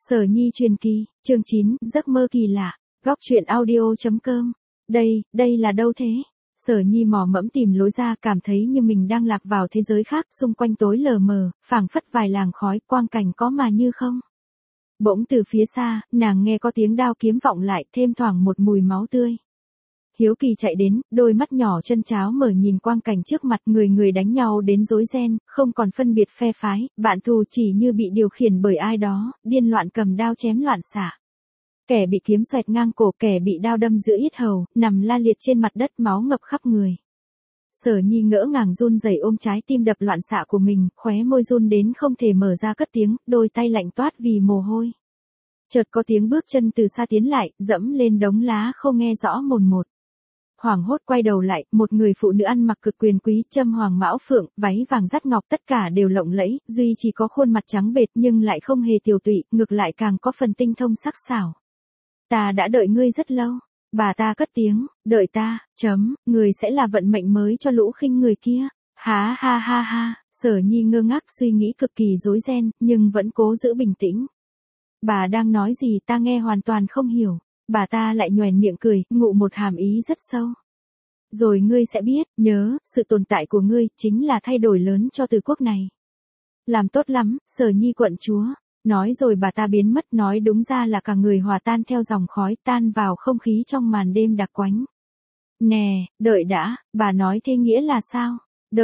Sở Nhi truyền kỳ, chương 9, giấc mơ kỳ lạ, góc truyện audio.com. Đây là đâu thế? Sở Nhi mò mẫm tìm lối ra, cảm thấy như mình đang lạc vào thế giới khác, xung quanh tối lờ mờ, phảng phất vài làng khói, quang cảnh có mà như không. Bỗng từ phía xa, nàng nghe có tiếng đao kiếm vọng lại, thêm thoảng một mùi máu tươi. Hiếu kỳ chạy đến, đôi mắt nhỏ chân cháo mở nhìn quang cảnh trước mặt, người đánh nhau đến rối ren, không còn phân biệt phe phái, bạn thù chỉ như bị điều khiển bởi ai đó, điên loạn cầm đao chém loạn xạ. Kẻ bị kiếm xoẹt ngang cổ, kẻ bị đao đâm giữa yết hầu, nằm la liệt trên mặt đất, máu ngập khắp người. Sở Nhi ngỡ ngàng run rẩy ôm trái tim đập loạn xạ của mình, khóe môi run đến không thể mở ra cất tiếng, đôi tay lạnh toát vì mồ hôi. Chợt có tiếng bước chân từ xa tiến lại, dẫm lên đống lá khô nghe rõ mồn một. Hoảng hốt quay đầu lại, một người phụ nữ ăn mặc cực quyền quý, châm hoàng mão phượng, váy vàng dắt ngọc, tất cả đều lộng lẫy, duy chỉ có khuôn mặt trắng bệch nhưng lại không hề tiều tụy, ngược lại càng có phần tinh thông sắc sảo. Ta đã đợi ngươi rất lâu. Bà ta cất tiếng, đợi ta, người sẽ là vận mệnh mới cho lũ khinh người kia. Ha ha ha ha, Sở Nhi ngơ ngác suy nghĩ cực kỳ rối ren, nhưng vẫn cố giữ bình tĩnh. Bà đang nói gì ta nghe hoàn toàn không hiểu. Bà ta lại nhoẻn miệng cười, ngụ một hàm ý rất sâu. Rồi ngươi sẽ biết, nhớ, sự tồn tại của ngươi chính là thay đổi lớn cho Từ quốc này. Làm tốt lắm, Sở Nhi quận chúa. Nói rồi bà ta biến mất, nói đúng ra là cả người hòa tan theo dòng khói, tan vào không khí trong màn đêm đặc quánh. Nè, đợi đã, bà nói thế nghĩa là sao?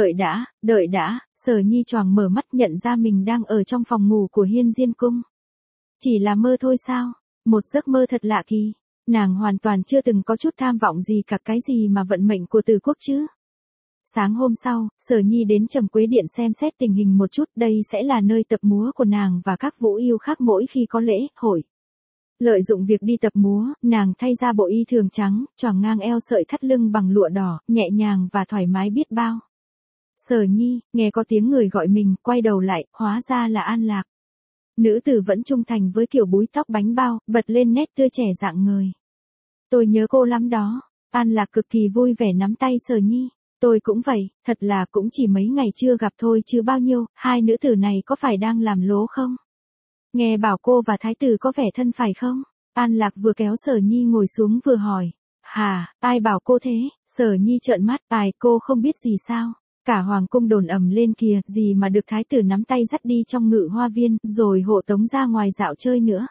Đợi đã, Sở Nhi choàng mở mắt nhận ra mình đang ở trong phòng ngủ của Hiên Diên Cung. Chỉ là mơ thôi sao? Một giấc mơ thật lạ kỳ. Nàng hoàn toàn chưa từng có chút tham vọng gì cả, cái gì mà vận mệnh của Từ quốc chứ. Sáng hôm sau, Sở Nhi đến Trầm Quế Điện xem xét tình hình một chút, đây sẽ là nơi tập múa của nàng và các vũ yêu khác mỗi khi có lễ, hội. Lợi dụng việc đi tập múa, nàng thay ra bộ y thường trắng, choàng ngang eo sợi thắt lưng bằng lụa đỏ, nhẹ nhàng và thoải mái biết bao. Sở Nhi, nghe có tiếng người gọi mình, quay đầu lại, hóa ra là An Lạc. Nữ tử vẫn trung thành với kiểu búi tóc bánh bao, bật lên nét tươi trẻ rạng ngời. Tôi nhớ cô lắm đó. An Lạc cực kỳ vui vẻ nắm tay Sở Nhi. Tôi cũng vậy, thật là cũng chỉ mấy ngày chưa gặp thôi chứ bao nhiêu, hai nữ tử này có phải đang làm lố không? Nghe bảo cô và thái tử có vẻ thân phải không? An Lạc vừa kéo Sở Nhi ngồi xuống vừa hỏi. Hà, ai bảo cô thế? Sở Nhi trợn mắt, cô không biết gì sao? Cả hoàng cung đồn ầm lên kìa, gì mà được thái tử nắm tay dắt đi trong ngự hoa viên, rồi hộ tống ra ngoài dạo chơi nữa.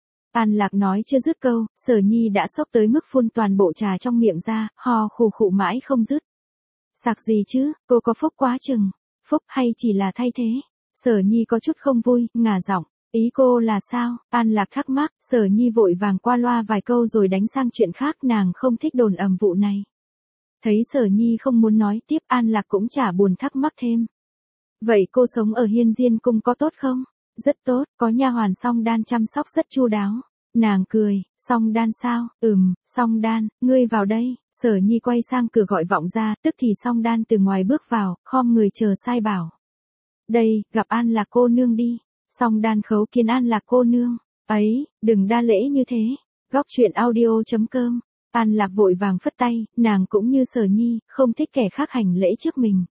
An Lạc nói chưa dứt câu, Sở Nhi đã sốc tới mức phun toàn bộ trà trong miệng ra, ho khù khụ mãi không dứt. Sặc gì chứ, cô có phúc quá chừng. Phúc hay chỉ là thay thế? Sở Nhi có chút không vui, ngả giọng. Ý cô là sao? An Lạc thắc mắc, Sở Nhi vội vàng qua loa vài câu rồi đánh sang chuyện khác, nàng không thích đồn ầm vụ này. Thấy Sở Nhi không muốn nói tiếp, An Lạc cũng chả buồn thắc mắc thêm. Vậy cô sống ở Hiên Diên Cung có tốt không? Rất tốt, có nha hoàn Song Đan chăm sóc rất chu đáo. Nàng cười, Song Đan sao? Song Đan, ngươi vào đây. Sở Nhi quay sang cửa gọi vọng ra, tức thì Song Đan từ ngoài bước vào, khom người chờ sai bảo. Đây, gặp An Lạc cô nương đi. Song Đan khấu kiến An Lạc cô nương. Ấy, đừng đa lễ như thế. Góc truyện audio.com. An Lạc vội vàng phất tay, nàng cũng như Sở Nhi, không thích kẻ khác hành lễ trước mình.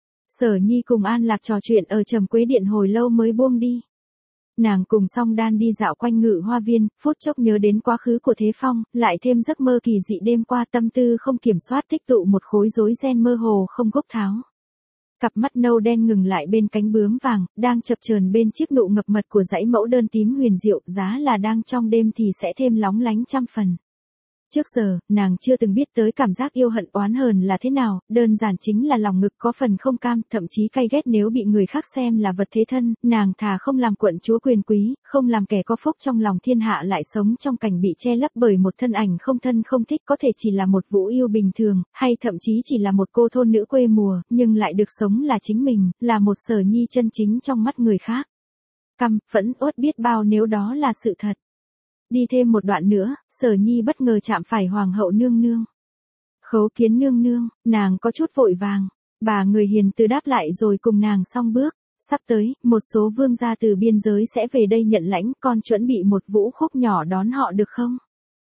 Sở Nhi cùng An Lạc trò chuyện ở Trầm Quế Điện hồi lâu mới buông đi. Nàng cùng Song Đan đi dạo quanh ngự hoa viên, phút chốc nhớ đến quá khứ của Thế Phong, lại thêm giấc mơ kỳ dị đêm qua, tâm tư không kiểm soát tích tụ một khối rối ren mơ hồ không gốc tháo. Cặp mắt nâu đen ngừng lại bên cánh bướm vàng, đang chập chờn bên chiếc nụ ngập mật của dãy mẫu đơn tím huyền diệu, giá là đang trong đêm thì sẽ thêm lóng lánh trăm phần. Trước giờ, nàng chưa từng biết tới cảm giác yêu hận oán hờn là thế nào, đơn giản chính là lòng ngực có phần không cam, thậm chí cay ghét nếu bị người khác xem là vật thế thân, nàng thà không làm quận chúa quyền quý, không làm kẻ có phúc trong lòng thiên hạ lại sống trong cảnh bị che lấp bởi một thân ảnh không thân không thích, có thể chỉ là một vũ yêu bình thường, hay thậm chí chỉ là một cô thôn nữ quê mùa, nhưng lại được sống là chính mình, là một Sở Nhi chân chính trong mắt người khác. Căm, phẫn, uất biết bao nếu đó là sự thật. Đi thêm một đoạn nữa, Sở Nhi bất ngờ chạm phải Hoàng hậu nương nương. Khấu kiến nương nương, nàng có chút vội vàng. Bà người hiền từ đáp lại rồi cùng nàng song bước. Sắp tới, một số vương gia từ biên giới sẽ về đây nhận lãnh, con chuẩn bị một vũ khúc nhỏ đón họ được không?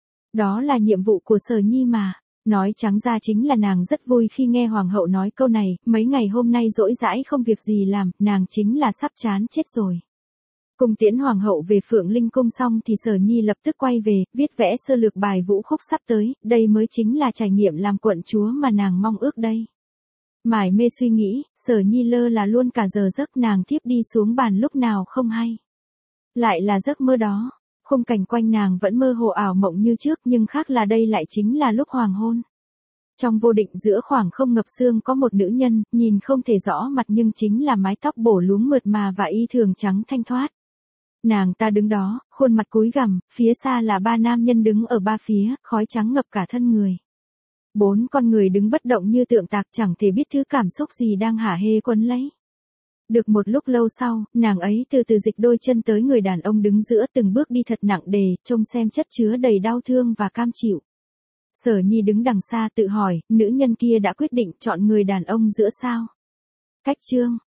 Đó là nhiệm vụ của Sở Nhi mà. Nói trắng ra chính là nàng rất vui khi nghe Hoàng hậu nói câu này, mấy ngày hôm nay rỗi rãi không việc gì làm, nàng chính là sắp chán chết rồi. Cung tiễn hoàng hậu về Phượng Linh cung xong thì Sở Nhi lập tức quay về, viết vẽ sơ lược bài vũ khúc sắp tới, đây mới chính là trải nghiệm làm quận chúa mà nàng mong ước đây. Mải mê suy nghĩ, Sở Nhi lơ là luôn cả giờ giấc, nàng thiếp đi xuống bàn lúc nào không hay. Lại là giấc mơ đó, khung cảnh quanh nàng vẫn mơ hồ ảo mộng như trước, nhưng khác là đây lại chính là lúc hoàng hôn. Trong vô định giữa khoảng không ngập sương có một nữ nhân, nhìn không thể rõ mặt nhưng chính là mái tóc bổ lúm mượt mà và y thường trắng thanh thoát. Nàng ta đứng đó, khuôn mặt cúi gằm, phía xa là 3 nam nhân đứng ở 3 phía, khói trắng ngập cả thân người. 4 con người đứng bất động như tượng tạc, chẳng thể biết thứ cảm xúc gì đang hả hê quấn lấy. Được một lúc lâu sau, nàng ấy từ từ dịch đôi chân tới người đàn ông đứng giữa, từng bước đi thật nặng đề, trông xem chất chứa đầy đau thương và cam chịu. Sở Nhi đứng đằng xa tự hỏi, nữ nhân kia đã quyết định chọn người đàn ông giữa sao? Cách chương